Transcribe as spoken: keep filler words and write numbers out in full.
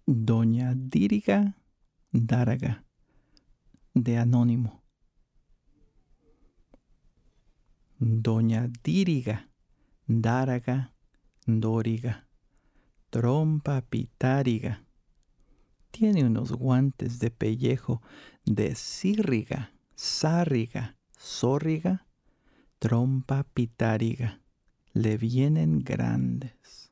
Doña Díriga Dáraga, de Anónimo. Doña Díriga Dáraga Dóriga, trompa pitáriga. Tiene unos guantes de pellejo de círriga, sárriga, zórriga, trompa pitáriga. Le vienen grandes.